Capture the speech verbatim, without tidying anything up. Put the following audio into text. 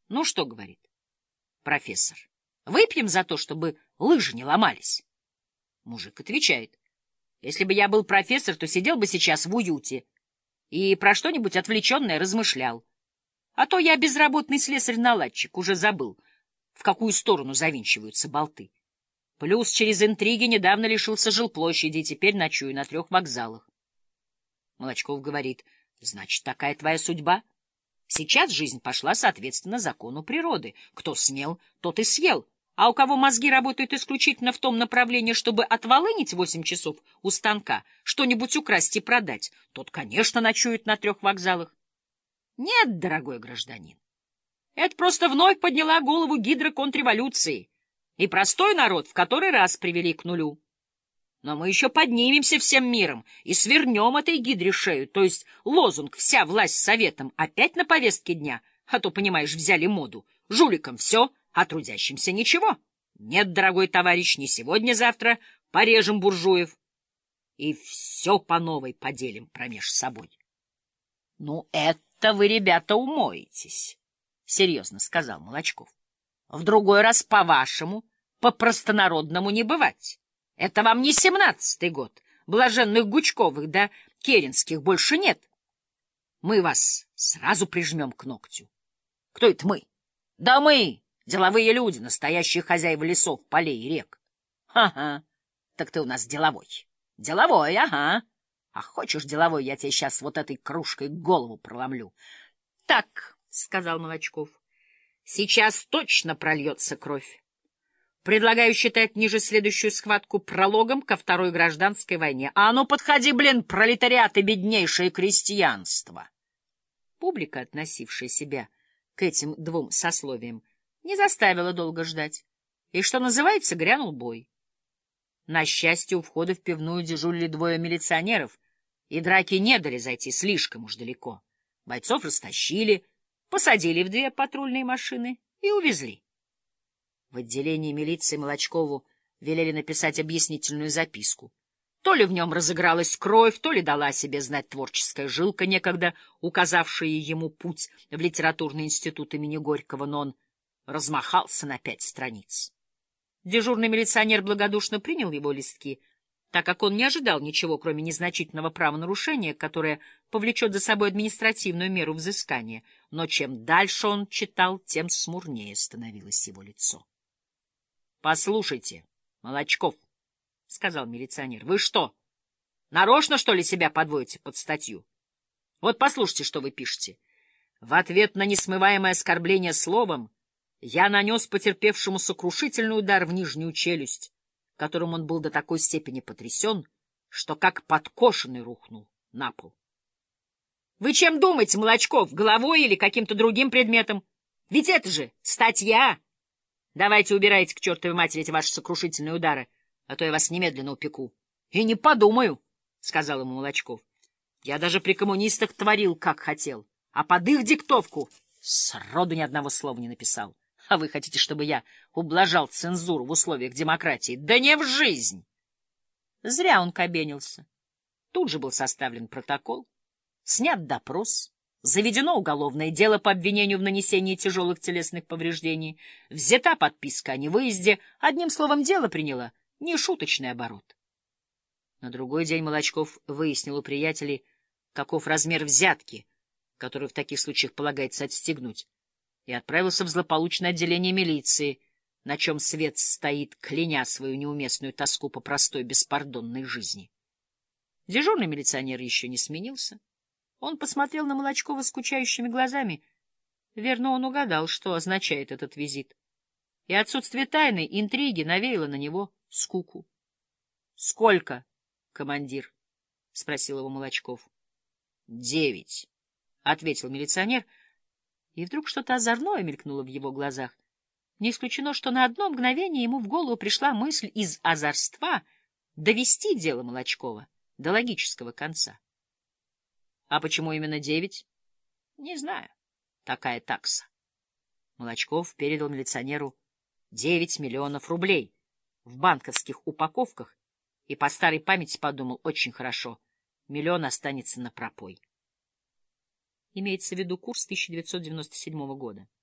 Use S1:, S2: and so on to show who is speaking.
S1: Ну что, говорит профессор, выпьем за то, чтобы лыжи не ломались? Мужик отвечает: если бы я был профессор, то сидел бы сейчас в уюте и про что-нибудь отвлеченное размышлял. А то я безработный слесарь-наладчик, уже забыл, в какую сторону завинчиваются болты. Плюс через интриги недавно лишился жилплощади и теперь ночую на трех вокзалах. Молочков говорит: значит, такая твоя судьба? Сейчас жизнь пошла соответственно закону природы. Кто смел, тот и съел. А у кого мозги работают исключительно в том направлении, чтобы отволынить восемь часов у станка, что-нибудь украсть и продать, тот, конечно, ночует на трех вокзалах. Нет, дорогой гражданин, это просто вновь подняла голову гидра контрреволюции, и простой народ в который раз привели к нулю. Но мы еще поднимемся всем миром и свернем этой гидре шею, то есть лозунг «Вся власть советом» опять на повестке дня, а то, понимаешь, взяли моду. Жуликам все, а трудящимся ничего. Нет, дорогой товарищ, не сегодня-завтра порежем буржуев и все по новой поделим промеж собой. — Ну, это вы, ребята, умоетесь, — серьезно сказал Молочков. — В другой раз по-вашему, по-простонародному не бывать. Это вам не семнадцатый год. Блаженных Гучковых да Керенских больше нет. Мы вас сразу прижмем к ногтю. Кто это мы? Да мы, деловые люди, настоящие хозяева лесов, полей и рек. Ага, так ты у нас деловой. Деловой, ага. А хочешь деловой, я тебе сейчас вот этой кружкой голову проломлю. Так, — сказал Молочков, — сейчас точно прольется кровь. Предлагаю считать ниже следующую схватку прологом ко второй гражданской войне. А ну, подходи, блин, пролетариат и беднейшее крестьянство. Публика, относившая себя к этим двум сословиям, не заставила долго ждать. И, что называется, грянул бой. На счастье, у входа в пивную дежурили двое милиционеров, и драки не дали зайти слишком уж далеко. Бойцов растащили, посадили в две патрульные машины и увезли. В отделении милиции Молочкову велели написать объяснительную записку. То ли в нем разыгралась кровь, то ли дала себе знать творческая жилка, некогда указавшая ему путь в литературный институт имени Горького, но он размахался на пять страниц. Дежурный милиционер благодушно принял его листки, так как он не ожидал ничего, кроме незначительного правонарушения, которое повлечет за собой административную меру взыскания. Но чем дальше он читал, тем смурнее становилось его лицо. — Послушайте, Молочков, — сказал милиционер, — вы что, нарочно, что ли, себя подводите под статью? Вот послушайте, что вы пишете. В ответ на несмываемое оскорбление словом я нанес потерпевшему сокрушительный удар в нижнюю челюсть, которым он был до такой степени потрясен, что как подкошенный рухнул на пол. — Вы чем думаете, Молочков, головой или каким-то другим предметом? Ведь это же статья! Давайте убирайте к чертовой матери эти ваши сокрушительные удары, а то я вас немедленно упеку. — И не подумаю, — сказал ему Молочков. — Я даже при коммунистах творил, как хотел, а под их диктовку сроду ни одного слова не написал. А вы хотите, чтобы я ублажал цензуру в условиях демократии? Да не в жизнь! Зря он кабенился. Тут же был составлен протокол, снят допрос, заведено уголовное дело по обвинению в нанесении тяжелых телесных повреждений, взята подписка о невыезде, одним словом, дело приняло нешуточный оборот. На другой день Молочков выяснил у приятелей, каков размер взятки, которую в таких случаях полагается отстегнуть, и отправился в злополучное отделение милиции, на чем свет стоит, кляня свою неуместную тоску по простой беспардонной жизни. Дежурный милиционер еще не сменился. Он посмотрел на Молочкова скучающими глазами. Верно, он угадал, что означает этот визит. И отсутствие тайны, интриги навеяло на него скуку. — Сколько, командир? — спросил его Молочков. — Девять, — ответил милиционер, и вдруг что-то озорное мелькнуло в его глазах. Не исключено, что на одно мгновение ему в голову пришла мысль из озорства довести дело Молочкова до логического конца. — А почему именно девять? — Не знаю. Такая такса. Молочков передал милиционеру девять миллионов рублей в банковских упаковках и по старой памяти подумал: очень хорошо, миллион останется на пропой. Имеется в виду курс тысяча девятьсот девяносто седьмого года.